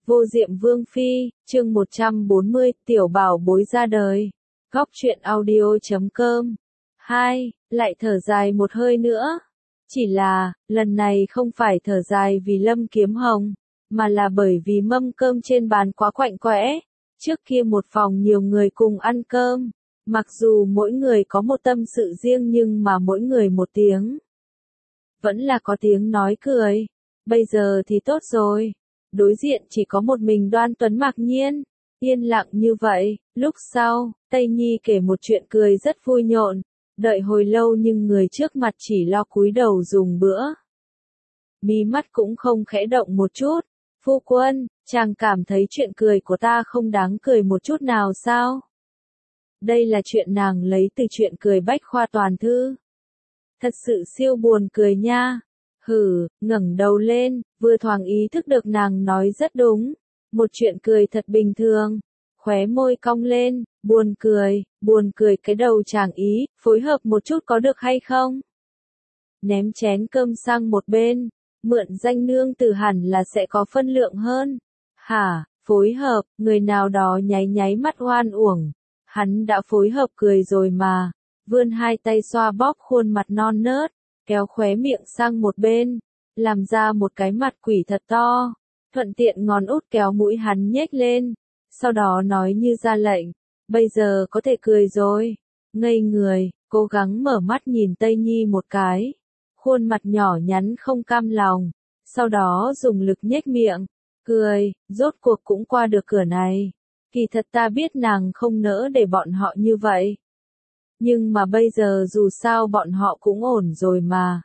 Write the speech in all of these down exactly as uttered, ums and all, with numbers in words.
Vô Diệm Vương Phi, chương một trăm bốn mươi, tiểu bảo bối ra đời. Góc truyện audio chấm com. hai. Lại thở dài một hơi nữa. Chỉ là, lần này không phải thở dài vì Lâm Kiếm Hồng, mà là bởi vì mâm cơm trên bàn quá quạnh quẽ. Trước kia một phòng nhiều người cùng ăn cơm, mặc dù mỗi người có một tâm sự riêng nhưng mà mỗi người một tiếng. Vẫn là có tiếng nói cười. Bây giờ thì tốt rồi. Đối diện chỉ có một mình Đoan Tuấn Mặc Nhiên, yên lặng như vậy. Lúc sau, Tây Nhi kể một chuyện cười rất vui nhộn, đợi hồi lâu nhưng người trước mặt chỉ lo cúi đầu dùng bữa. Mí mắt cũng không khẽ động một chút. Phu quân, chàng cảm thấy chuyện cười của ta không đáng cười một chút nào sao? Đây là chuyện nàng lấy từ chuyện cười Bách Khoa Toàn Thư. Thật sự siêu buồn cười nha. Hử, ngẩng đầu lên, vừa thoáng ý thức được nàng nói rất đúng. Một chuyện cười thật bình thường. Khóe môi cong lên, buồn cười, buồn cười cái đầu chàng ý, phối hợp một chút có được hay không? Ném chén cơm sang một bên, mượn danh nương từ hẳn là sẽ có phân lượng hơn. Hả, phối hợp, người nào đó nháy nháy mắt oan uổng. Hắn đã phối hợp cười rồi mà, vươn hai tay xoa bóp khuôn mặt non nớt, kéo khóe miệng sang một bên, làm ra một cái mặt quỷ thật to, thuận tiện ngón út kéo mũi hắn nhếch lên, sau đó nói như ra lệnh, bây giờ có thể cười rồi. Ngây người, cố gắng mở mắt nhìn Tây Nhi một cái, khuôn mặt nhỏ nhắn không cam lòng, sau đó dùng lực nhếch miệng, cười, rốt cuộc cũng qua được cửa này. Kỳ thật ta biết nàng không nỡ để bọn họ như vậy. Nhưng mà bây giờ dù sao bọn họ cũng ổn rồi mà.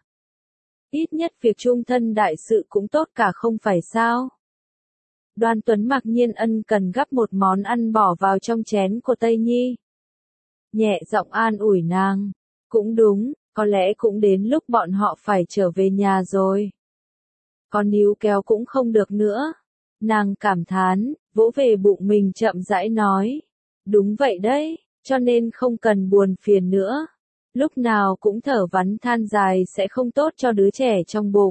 Ít nhất việc chung thân đại sự cũng tốt cả không phải sao. Đoan Tuấn Mặc Nhiên ân cần gắp một món ăn bỏ vào trong chén của Tây Nhi. Nhẹ giọng an ủi nàng. Cũng đúng, có lẽ cũng đến lúc bọn họ phải trở về nhà rồi. Còn níu kéo cũng không được nữa. Nàng cảm thán, vỗ về bụng mình chậm rãi nói. Đúng vậy đấy, cho nên không cần buồn phiền nữa. Lúc nào cũng thở vắn than dài sẽ không tốt cho đứa trẻ trong bụng.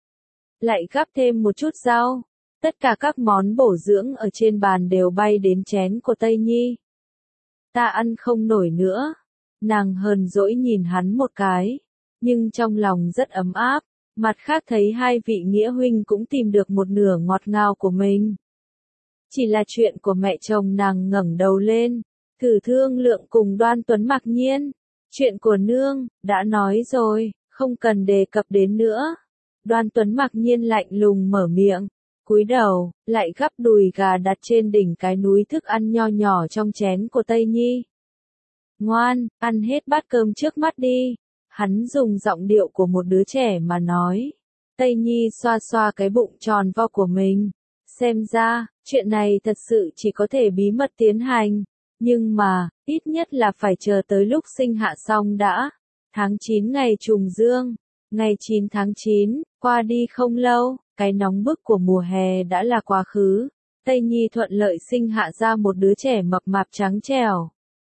Lại gắp thêm một chút rau. Tất cả các món bổ dưỡng ở trên bàn đều bay đến chén của Tây Nhi. Ta ăn không nổi nữa. Nàng hờn dỗi nhìn hắn một cái. Nhưng trong lòng rất ấm áp. Mặt khác thấy hai vị nghĩa huynh cũng tìm được một nửa ngọt ngào của mình. Chỉ là chuyện của mẹ chồng nàng ngẩng đầu lên, thử thương lượng cùng Đoan Tuấn Mặc Nhiên. Chuyện của nương, đã nói rồi, không cần đề cập đến nữa. Đoan Tuấn Mặc Nhiên lạnh lùng mở miệng, cúi đầu, lại gắp đùi gà đặt trên đỉnh cái núi thức ăn nho nhỏ trong chén của Tây Nhi. Ngoan, ăn hết bát cơm trước mắt đi. Hắn dùng giọng điệu của một đứa trẻ mà nói. Tây Nhi xoa xoa cái bụng tròn vo của mình. Xem ra, chuyện này thật sự chỉ có thể bí mật tiến hành. Nhưng mà, ít nhất là phải chờ tới lúc sinh hạ xong đã. Tháng chín ngày trùng dương. Ngày chín tháng chín, qua đi không lâu, cái nóng bức của mùa hè đã là quá khứ. Tây Nhi thuận lợi sinh hạ ra một đứa trẻ mập mạp trắng trẻo.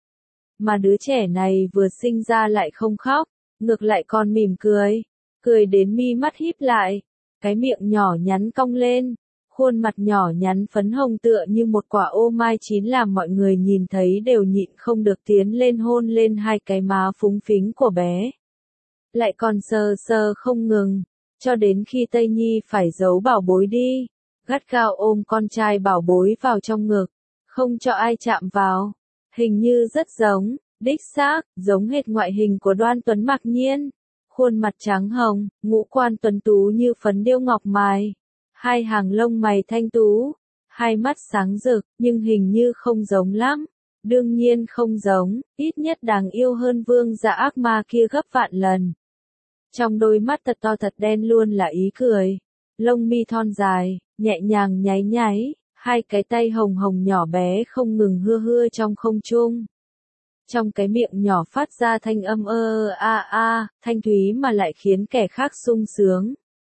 Mà đứa trẻ này vừa sinh ra lại không khóc. Ngược lại còn mỉm cười, cười đến mi mắt híp lại, cái miệng nhỏ nhắn cong lên, khuôn mặt nhỏ nhắn phấn hồng tựa như một quả ô mai chín làm mọi người nhìn thấy đều nhịn không được tiến lên hôn lên hai cái má phúng phính của bé. Lại còn sờ sờ không ngừng, cho đến khi Tây Nhi phải giấu bảo bối đi, gắt gao ôm con trai bảo bối vào trong ngực, không cho ai chạm vào, hình như rất giống. Đích xác, giống hệt ngoại hình của Đoan Tuấn Mặc Nhiên. Khuôn mặt trắng hồng, ngũ quan tuấn tú như phấn điêu ngọc mài. Hai hàng lông mày thanh tú. Hai mắt sáng rực, nhưng hình như không giống lắm. Đương nhiên không giống, ít nhất đáng yêu hơn vương dạ ác ma kia gấp vạn lần. Trong đôi mắt thật to thật đen luôn là ý cười. Lông mi thon dài, nhẹ nhàng nháy nháy. Hai cái tay hồng hồng nhỏ bé không ngừng hưa hưa trong không trung. Trong cái miệng nhỏ phát ra thanh âm ơ a a, thanh thúy mà lại khiến kẻ khác sung sướng.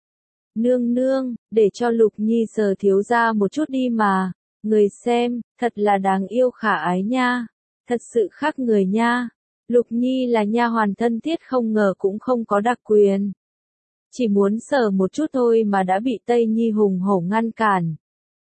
Nương nương, để cho Lục Nhi sờ thiếu gia một chút đi mà, người xem, thật là đáng yêu khả ái nha, thật sự khác người nha. Lục Nhi là nha hoàn thân thiết không ngờ cũng không có đặc quyền. Chỉ muốn sờ một chút thôi mà đã bị Tây Nhi hùng hổ ngăn cản.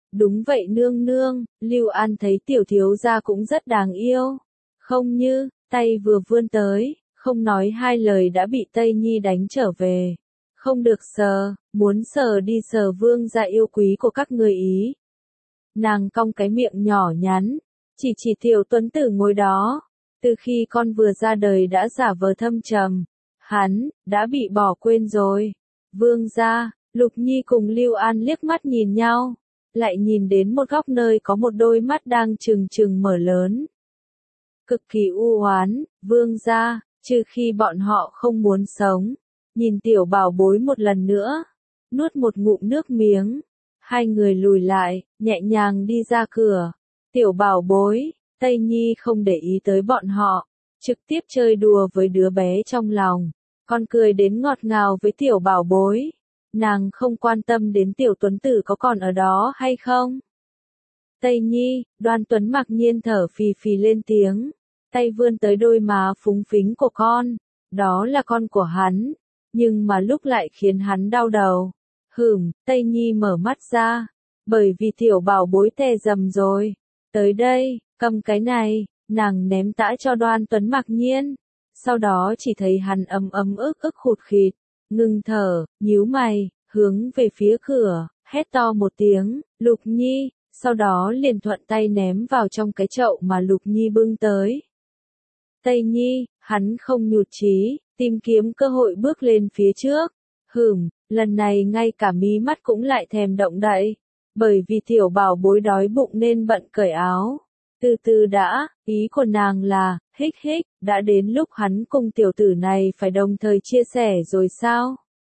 Đúng vậy nương nương, Lưu An thấy tiểu thiếu gia cũng rất đáng yêu. Không như, tay vừa vươn tới, không nói hai lời đã bị Tây Nhi đánh trở về. Không được sờ, muốn sờ đi sờ vương gia yêu quý của các người ý. Nàng cong cái miệng nhỏ nhắn, chỉ chỉ tiểu tuấn tử ngồi đó. Từ khi con vừa ra đời đã giả vờ thâm trầm, hắn, đã bị bỏ quên rồi. Vương gia, Lục Nhi cùng Lưu An liếc mắt nhìn nhau, lại nhìn đến một góc nơi có một đôi mắt đang trừng trừng mở lớn. Cực kỳ u oán, vương gia, trừ khi bọn họ không muốn sống. Nhìn tiểu bảo bối một lần nữa, nuốt một ngụm nước miếng. Hai người lùi lại, nhẹ nhàng đi ra cửa. Tiểu bảo bối, Tây Nhi không để ý tới bọn họ, trực tiếp chơi đùa với đứa bé trong lòng. Con cười đến ngọt ngào với tiểu bảo bối. Nàng không quan tâm đến tiểu tuấn tử có còn ở đó hay không. Tây Nhi, Đoan Tuấn mặc nhiên thở phì phì lên tiếng. Tay vươn tới đôi má phúng phính của con. Đó là con của hắn. Nhưng mà lúc lại khiến hắn đau đầu. Hửm, Tây Nhi mở mắt ra. Bởi vì tiểu bảo bối tè dầm rồi. Tới đây, cầm cái này. Nàng ném tã cho Đoan Tuấn mặc nhiên. Sau đó chỉ thấy hắn ấm ấm ức ức khụt khịt. Ngừng thở, nhíu mày, hướng về phía cửa, hét to một tiếng, Lục Nhi, sau đó liền thuận tay ném vào trong cái chậu mà Lục Nhi bưng tới. Tây Nhi, hắn không nhụt chí, tìm kiếm cơ hội bước lên phía trước. Hửm, lần này ngay cả mí mắt cũng lại thèm động đậy, bởi vì tiểu bảo bối đói bụng nên bận cởi áo. Từ từ đã, ý của nàng là, hích hích, đã đến lúc hắn cùng tiểu tử này phải đồng thời chia sẻ rồi sao?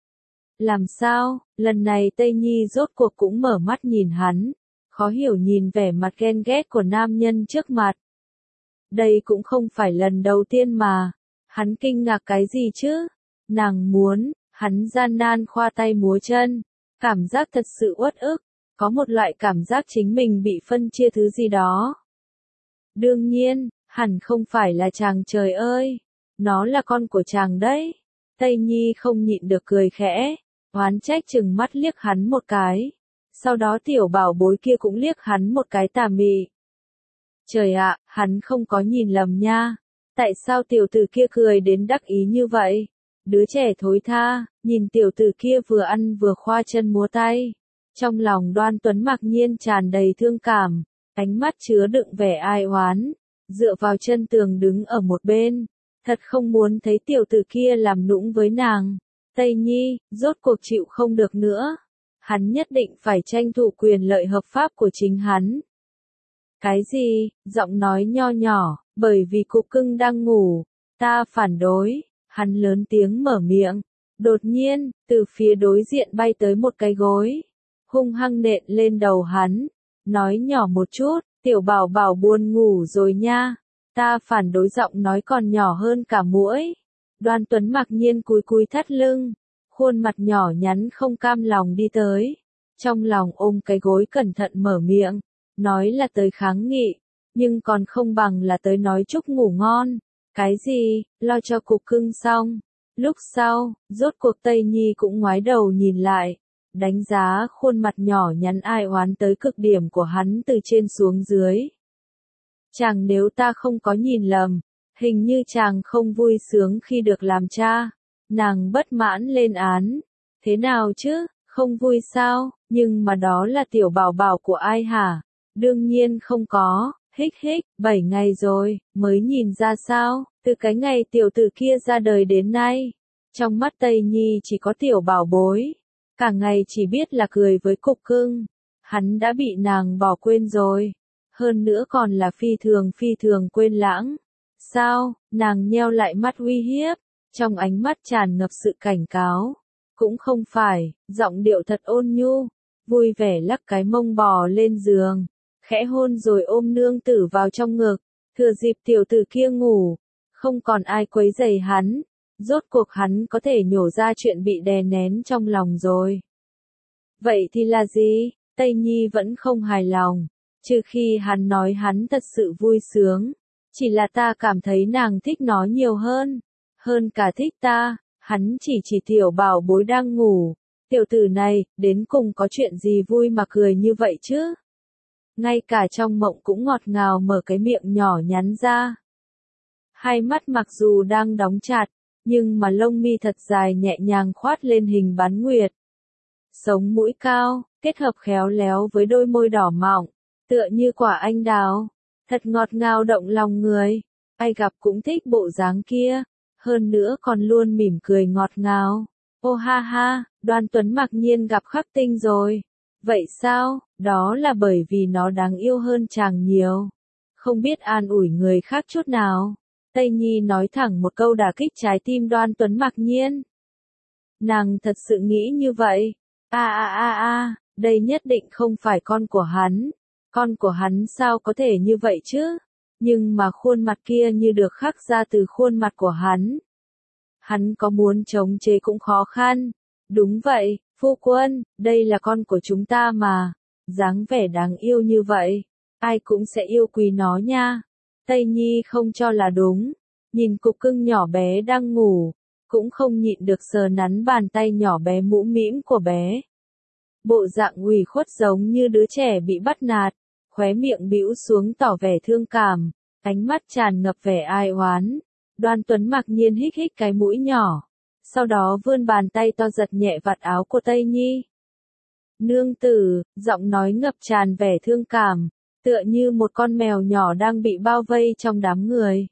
Làm sao, lần này Tây Nhi rốt cuộc cũng mở mắt nhìn hắn, khó hiểu nhìn vẻ mặt ghen ghét của nam nhân trước mặt. Đây cũng không phải lần đầu tiên mà, hắn kinh ngạc cái gì chứ? Nàng muốn, hắn gian nan khoa tay múa chân, cảm giác thật sự uất ức, có một loại cảm giác chính mình bị phân chia thứ gì đó. Đương nhiên, hẳn không phải là chàng trời ơi, nó là con của chàng đấy. Tây Nhi không nhịn được cười khẽ, oán trách chừng mắt liếc hắn một cái. Sau đó tiểu bảo bối kia cũng liếc hắn một cái tà mị. Trời ạ, hắn không có nhìn lầm nha. Tại sao tiểu tử kia cười đến đắc ý như vậy? Đứa trẻ thối tha, nhìn tiểu tử kia vừa ăn vừa khoa chân múa tay. Trong lòng Đoan Tuấn mặc nhiên tràn đầy thương cảm. Ánh mắt chứa đựng vẻ ai oán, dựa vào chân tường đứng ở một bên, thật không muốn thấy tiểu tử kia làm nũng với nàng. Tây Nhi, rốt cuộc chịu không được nữa, hắn nhất định phải tranh thủ quyền lợi hợp pháp của chính hắn. Cái gì, giọng nói nho nhỏ, bởi vì cục cưng đang ngủ, ta phản đối, hắn lớn tiếng mở miệng, đột nhiên, từ phía đối diện bay tới một cái gối, hung hăng nện lên đầu hắn. Nói nhỏ một chút, tiểu bảo bảo buồn ngủ rồi nha. Ta phản đối giọng nói còn nhỏ hơn cả muỗi. Đoan Tuấn mặc nhiên cúi cúi thắt lưng, khuôn mặt nhỏ nhắn không cam lòng đi tới. Trong lòng ôm cái gối cẩn thận mở miệng, nói là tới kháng nghị, nhưng còn không bằng là tới nói chúc ngủ ngon. Cái gì, lo cho cục cưng xong. Lúc sau, rốt cuộc Tây Nhi cũng ngoái đầu nhìn lại. Đánh giá khuôn mặt nhỏ nhắn ai oán tới cực điểm của hắn từ trên xuống dưới. Chàng nếu ta không có nhìn lầm, hình như chàng không vui sướng khi được làm cha. Nàng bất mãn lên án. Thế nào chứ, không vui sao, nhưng mà đó là tiểu bảo bảo của ai hả? Đương nhiên không có, hích hích, bảy ngày rồi, mới nhìn ra sao, từ cái ngày tiểu tử kia ra đời đến nay. Trong mắt Tây Nhi chỉ có tiểu bảo bối. Cả ngày chỉ biết là cười với cục cưng. Hắn đã bị nàng bỏ quên rồi. Hơn nữa còn là phi thường phi thường quên lãng. Sao, nàng nheo lại mắt uy hiếp. Trong ánh mắt tràn ngập sự cảnh cáo. Cũng không phải, giọng điệu thật ôn nhu. Vui vẻ lắc cái mông bò lên giường. Khẽ hôn rồi ôm nương tử vào trong ngực. Thừa dịp tiểu tử kia ngủ. Không còn ai quấy rầy hắn. Rốt cuộc hắn có thể nhổ ra chuyện bị đè nén trong lòng rồi. Vậy thì là gì? Tây Nhi vẫn không hài lòng. Trừ khi hắn nói hắn thật sự vui sướng. Chỉ là ta cảm thấy nàng thích nó nhiều hơn. Hơn cả thích ta. Hắn chỉ chỉ tiểu bảo bối đang ngủ. Tiểu tử này, đến cùng có chuyện gì vui mà cười như vậy chứ? ngay cả trong mộng cũng ngọt ngào mở cái miệng nhỏ nhắn ra. Hai mắt mặc dù đang đóng chặt, nhưng mà lông mi thật dài nhẹ nhàng khoát lên hình bán nguyệt. Sống mũi cao, kết hợp khéo léo với đôi môi đỏ mọng, tựa như quả anh đào, thật ngọt ngào động lòng người. Ai gặp cũng thích bộ dáng kia, hơn nữa còn luôn mỉm cười ngọt ngào. Ô ha ha, Đoan Tuấn mặc nhiên gặp khắc tinh rồi. Vậy sao, đó là bởi vì nó đáng yêu hơn chàng nhiều. Không biết an ủi người khác chút nào. Tây Nhi nói thẳng một câu đả kích trái tim Đoan Tuấn mặc nhiên. Nàng thật sự nghĩ như vậy. A a a a, đây nhất định không phải con của hắn. Con của hắn sao có thể như vậy chứ? Nhưng mà khuôn mặt kia như được khắc ra từ khuôn mặt của hắn. Hắn có muốn chống chế cũng khó khăn. Đúng vậy, phu quân, đây là con của chúng ta mà. Dáng vẻ đáng yêu như vậy, ai cũng sẽ yêu quý nó nha. Tây Nhi không cho là đúng. Nhìn cục cưng nhỏ bé đang ngủ, cũng không nhịn được sờ nắn bàn tay nhỏ bé mũm mĩm của bé. Bộ dạng ủy khuất giống như đứa trẻ bị bắt nạt, khóe miệng bĩu xuống tỏ vẻ thương cảm, ánh mắt tràn ngập vẻ ai oán. Đoan Tuấn mặc nhiên hích hích cái mũi nhỏ, sau đó vươn bàn tay to giật nhẹ vạt áo của Tây Nhi. Nương tử, giọng nói ngập tràn vẻ thương cảm, tựa như một con mèo nhỏ đang bị bao vây trong đám người.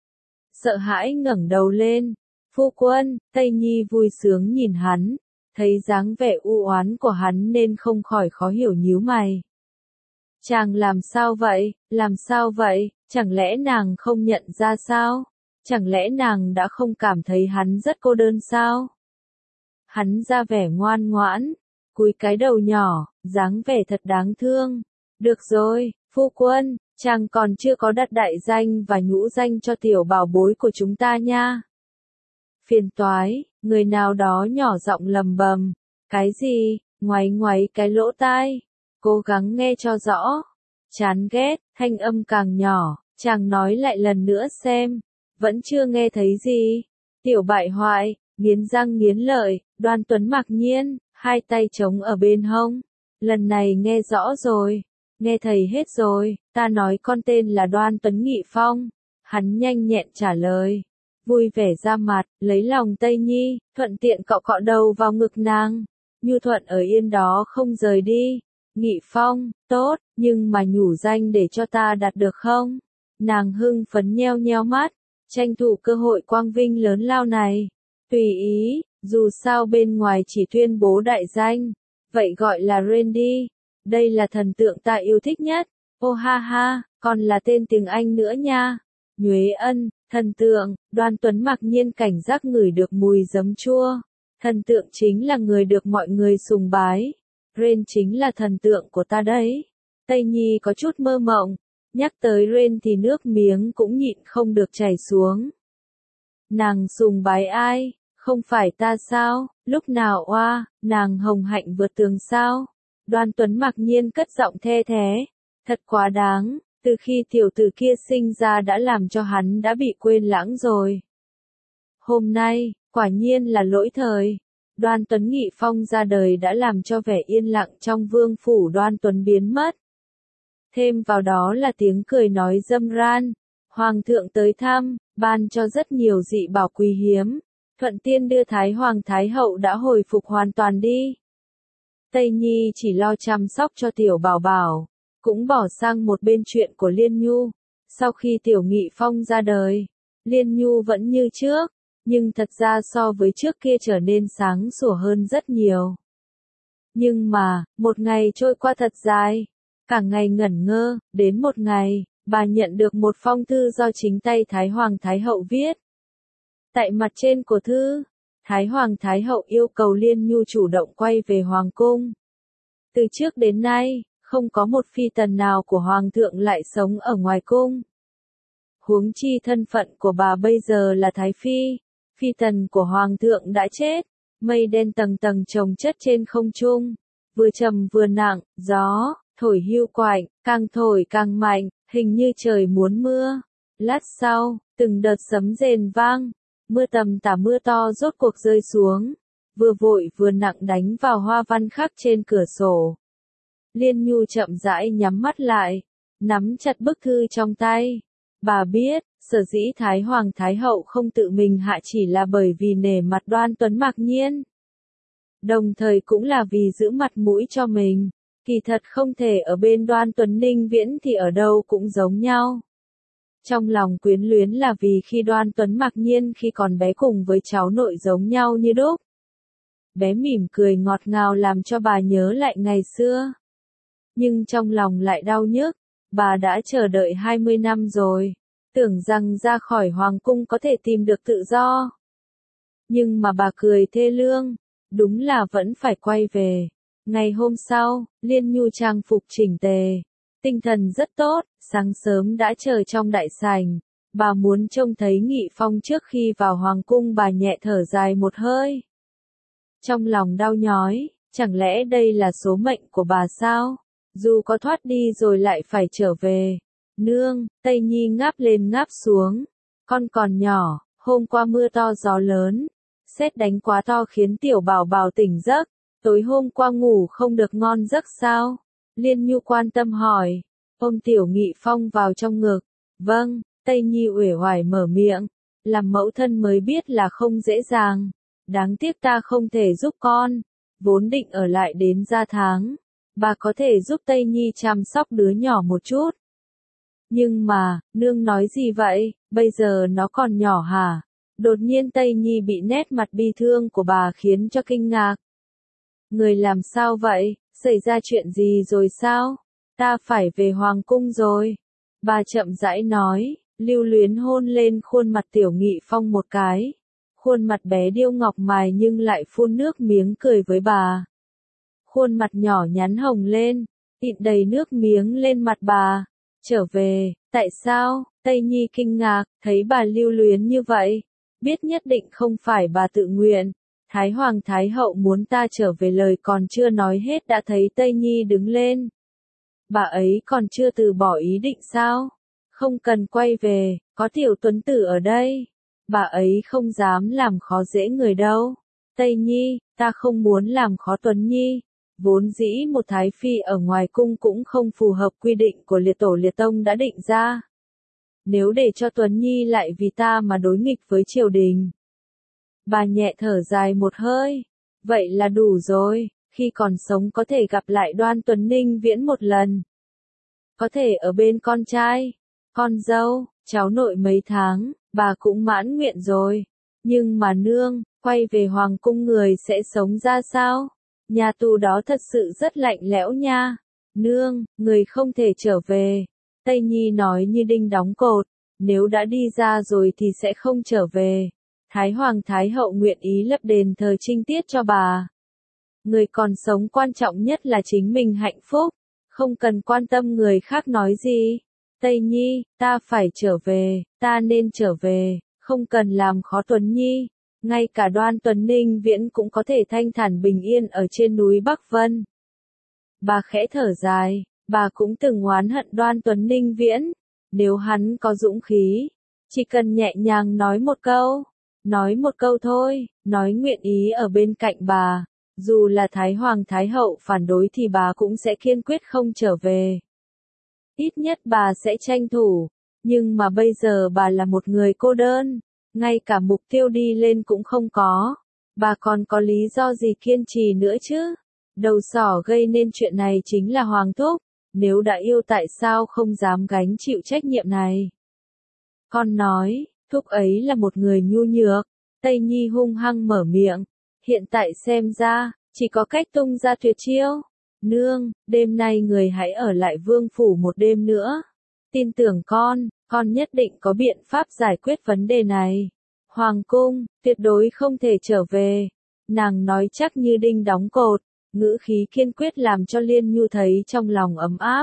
Sợ hãi ngẩng đầu lên, phu quân, Tây Nhi vui sướng nhìn hắn, thấy dáng vẻ u oán của hắn nên không khỏi khó hiểu nhíu mày. Chàng làm sao vậy, làm sao vậy, chẳng lẽ nàng không nhận ra sao? Chẳng lẽ nàng đã không cảm thấy hắn rất cô đơn sao? Hắn ra vẻ ngoan ngoãn, cúi cái đầu nhỏ, dáng vẻ thật đáng thương. Được rồi, phu quân, chàng còn chưa có đặt đại danh và nhũ danh cho tiểu bảo bối của chúng ta nha. Phiền toái, người nào đó nhỏ giọng lầm bầm. Cái gì, ngoáy ngoáy cái lỗ tai. Cố gắng nghe cho rõ. Chán ghét, thanh âm càng nhỏ, chàng nói lại lần nữa xem. Vẫn chưa nghe thấy gì. Tiểu bại hoại, nghiến răng nghiến lợi, Đoan Tuấn mặc nhiên, hai tay trống ở bên hông. Lần này nghe rõ rồi, nghe thầy hết rồi, ta nói con tên là Đoan Tuấn Nghị Phong. Hắn nhanh nhẹn trả lời, vui vẻ ra mặt, lấy lòng Tây Nhi, thuận tiện cọ cọ đầu vào ngực nàng. Nhu thuận ở yên đó không rời đi. Nghị Phong, tốt, nhưng mà nhủ danh để cho ta đạt được không? Nàng hưng phấn nheo nheo mắt, tranh thủ cơ hội quang vinh lớn lao này. Tùy ý, dù sao bên ngoài chỉ tuyên bố đại danh, vậy gọi là Randy. Đây là thần tượng ta yêu thích nhất. Ô ha ha, còn là tên tiếng Anh nữa nha. Nhuế Ân, thần tượng. Đoan Tuấn mặc nhiên cảnh giác ngửi được mùi giấm chua. Thần tượng chính là người được mọi người sùng bái. Ren chính là thần tượng của ta đấy. Tây Nhi có chút mơ mộng. Nhắc tới Ren thì nước miếng cũng nhịn không được chảy xuống. Nàng sùng bái ai? Không phải ta sao? Lúc nào oa, nàng hồng hạnh vượt tường sao? Đoan Tuấn mặc nhiên cất giọng the thế. Thật quá đáng, từ khi tiểu tử kia sinh ra đã làm cho hắn đã bị quên lãng rồi. Hôm nay, quả nhiên là lỗi thời. Đoan Tuấn Nghị Phong ra đời đã làm cho vẻ yên lặng trong vương phủ Đoan Tuấn biến mất. Thêm vào đó là tiếng cười nói râm ran. Hoàng thượng tới thăm, ban cho rất nhiều dị bảo quý hiếm. Thuận tiên đưa Thái Hoàng Thái Hậu đã hồi phục hoàn toàn đi. Tây Nhi chỉ lo chăm sóc cho tiểu bảo bảo, cũng bỏ sang một bên chuyện của Liên Nhu. Sau khi tiểu Nghị Phong ra đời, Liên Nhu vẫn như trước, nhưng thật ra so với trước kia trở nên sáng sủa hơn rất nhiều. Nhưng mà, một ngày trôi qua thật dài, cả ngày ngẩn ngơ, đến một ngày, bà nhận được một phong thư do chính tay Thái Hoàng Thái Hậu viết. Tại mặt trên của thư, Thái Hoàng Thái Hậu yêu cầu Liên Nhu chủ động quay về Hoàng cung. Từ trước đến nay, không có một phi tần nào của Hoàng thượng lại sống ở ngoài cung. Huống chi thân phận của bà bây giờ là Thái Phi, phi tần của Hoàng thượng đã chết, mây đen tầng tầng chồng chất trên không trung, vừa trầm vừa nặng, gió, thổi hiu quạnh, càng thổi càng mạnh, hình như trời muốn mưa. Lát sau, từng đợt sấm rền vang, mưa tầm tả mưa to rốt cuộc rơi xuống, vừa vội vừa nặng đánh vào hoa văn khắc trên cửa sổ. Liên Nhu chậm rãi nhắm mắt lại, nắm chặt bức thư trong tay. Bà biết, sở dĩ Thái Hoàng Thái Hậu không tự mình hạ chỉ là bởi vì nể mặt Đoan Tuấn Mạc Nhiên. Đồng thời cũng là vì giữ mặt mũi cho mình. Kỳ thật không thể ở bên Đoan Tuấn Ninh Viễn thì ở đâu cũng giống nhau. Trong lòng quyến luyến là vì khi Đoan Tuấn Mạc Nhiên khi còn bé cùng với cháu nội giống nhau như đúc. Bé mỉm cười ngọt ngào làm cho bà nhớ lại ngày xưa. Nhưng trong lòng lại đau nhức, bà đã chờ đợi hai mươi năm rồi, tưởng rằng ra khỏi hoàng cung có thể tìm được tự do. Nhưng mà bà cười thê lương, đúng là vẫn phải quay về. Ngày hôm sau, Liên Nhu trang phục chỉnh tề, tinh thần rất tốt, sáng sớm đã chờ trong đại sảnh. Bà muốn trông thấy Nghị Phong trước khi vào hoàng cung, bà nhẹ thở dài một hơi. Trong lòng đau nhói, chẳng lẽ đây là số mệnh của bà sao? Dù có thoát đi rồi lại phải trở về. Nương, Tây Nhi ngáp lên ngáp xuống. Con còn nhỏ, hôm qua mưa to gió lớn. Sét đánh quá to khiến tiểu bảo bảo tỉnh giấc. Tối hôm qua ngủ không được ngon giấc sao? Liên Nhu quan tâm hỏi. Ôm tiểu Nghị Phong vào trong ngực. Vâng, Tây Nhi uể oải mở miệng. Làm mẫu thân mới biết là không dễ dàng. Đáng tiếc ta không thể giúp con. Vốn định ở lại đến ra tháng. Bà có thể giúp Tây Nhi chăm sóc đứa nhỏ một chút. Nhưng mà, nương nói gì vậy, bây giờ nó còn nhỏ hả? Đột nhiên Tây Nhi bị nét mặt bi thương của bà khiến cho kinh ngạc. Người làm sao vậy, xảy ra chuyện gì rồi sao? Ta phải về hoàng cung rồi. Bà chậm rãi nói, lưu luyến hôn lên khuôn mặt tiểu Nghị Phong một cái. Khuôn mặt bé điêu ngọc mài nhưng lại phun nước miếng cười với bà. Khuôn mặt nhỏ nhắn hồng lên, tịn đầy nước miếng lên mặt bà. Trở về, tại sao? Tây Nhi kinh ngạc, thấy bà lưu luyến như vậy. Biết nhất định không phải bà tự nguyện. Thái Hoàng Thái Hậu muốn ta trở về, lời còn chưa nói hết đã thấy Tây Nhi đứng lên. Bà ấy còn chưa từ bỏ ý định sao? Không cần quay về, có tiểu Tuấn Tử ở đây. Bà ấy không dám làm khó dễ người đâu. Tây Nhi, ta không muốn làm khó Tuấn Nhi. Vốn dĩ một thái phi ở ngoài cung cũng không phù hợp quy định của liệt tổ liệt tông đã định ra. Nếu để cho Tuấn Nhi lại vì ta mà đối nghịch với triều đình. Bà nhẹ thở dài một hơi. Vậy là đủ rồi, khi còn sống có thể gặp lại Đoan Tuấn Ninh Viễn một lần. Có thể ở bên con trai, con dâu, cháu nội mấy tháng, bà cũng mãn nguyện rồi. Nhưng mà nương, quay về hoàng cung người sẽ sống ra sao? Nhà tù đó thật sự rất lạnh lẽo nha. Nương, người không thể trở về. Tây Nhi nói như đinh đóng cột. Nếu đã đi ra rồi thì sẽ không trở về. Thái Hoàng Thái Hậu nguyện ý lấp đền thờ trinh tiết cho bà. Người còn sống quan trọng nhất là chính mình hạnh phúc. Không cần quan tâm người khác nói gì. Tây Nhi, ta phải trở về, ta nên trở về, không cần làm khó Tuấn Nhi. Ngay cả Đoan Tuấn Ninh Viễn cũng có thể thanh thản bình yên ở trên núi Bắc Vân. Bà khẽ thở dài, bà cũng từng oán hận Đoan Tuấn Ninh Viễn. Nếu hắn có dũng khí, chỉ cần nhẹ nhàng nói một câu, nói một câu thôi, nói nguyện ý ở bên cạnh bà. Dù là Thái Hoàng Thái Hậu phản đối thì bà cũng sẽ kiên quyết không trở về. Ít nhất bà sẽ tranh thủ, nhưng mà bây giờ bà là một người cô đơn. Ngay cả mục tiêu đi lên cũng không có. Bà còn có lý do gì kiên trì nữa chứ? Đầu sỏ gây nên chuyện này chính là Hoàng Thúc. Nếu đã yêu tại sao không dám gánh chịu trách nhiệm này? Con nói, Thúc ấy là một người nhu nhược. Tây Nhi hung hăng mở miệng. Hiện tại xem ra, chỉ có cách tung ra tuyệt chiêu. Nương, đêm nay người hãy ở lại vương phủ một đêm nữa. Tin tưởng con. Con nhất định có biện pháp giải quyết vấn đề này. Hoàng cung, tuyệt đối không thể trở về. Nàng nói chắc như đinh đóng cột, ngữ khí kiên quyết làm cho Liên Nhu thấy trong lòng ấm áp.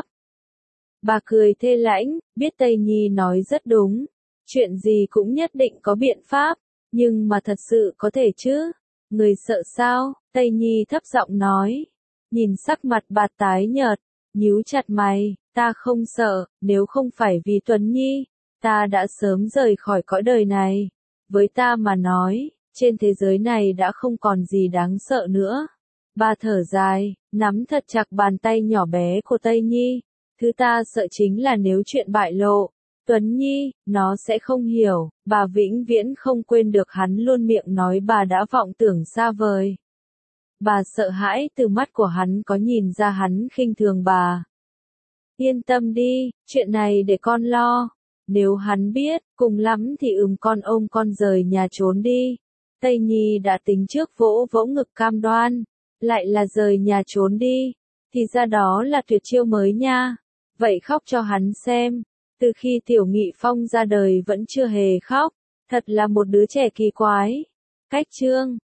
Bà cười thê lãnh, biết Tây Nhi nói rất đúng. Chuyện gì cũng nhất định có biện pháp, nhưng mà thật sự có thể chứ? Người sợ sao? Tây Nhi thấp giọng nói. Nhìn sắc mặt bà tái nhợt, nhíu chặt mày. Ta không sợ, nếu không phải vì Tuấn Nhi, ta đã sớm rời khỏi cõi đời này. Với ta mà nói, trên thế giới này đã không còn gì đáng sợ nữa. Bà thở dài, nắm thật chặt bàn tay nhỏ bé của Tây Nhi. Thứ ta sợ chính là nếu chuyện bại lộ, Tuấn Nhi, nó sẽ không hiểu, bà vĩnh viễn không quên được hắn luôn miệng nói bà đã vọng tưởng xa vời. Bà sợ hãi từ mắt của hắn có nhìn ra hắn khinh thường bà. Yên tâm đi, chuyện này để con lo. Nếu hắn biết, cùng lắm thì ừm con ôm con rời nhà trốn đi. Tây Nhi đã tính trước vỗ vỗ ngực cam đoan. Lại là rời nhà trốn đi. Thì ra đó là tuyệt chiêu mới nha. Vậy khóc cho hắn xem. Từ khi Tiểu Nghị Phong ra đời vẫn chưa hề khóc. Thật là một đứa trẻ kỳ quái. Cách chương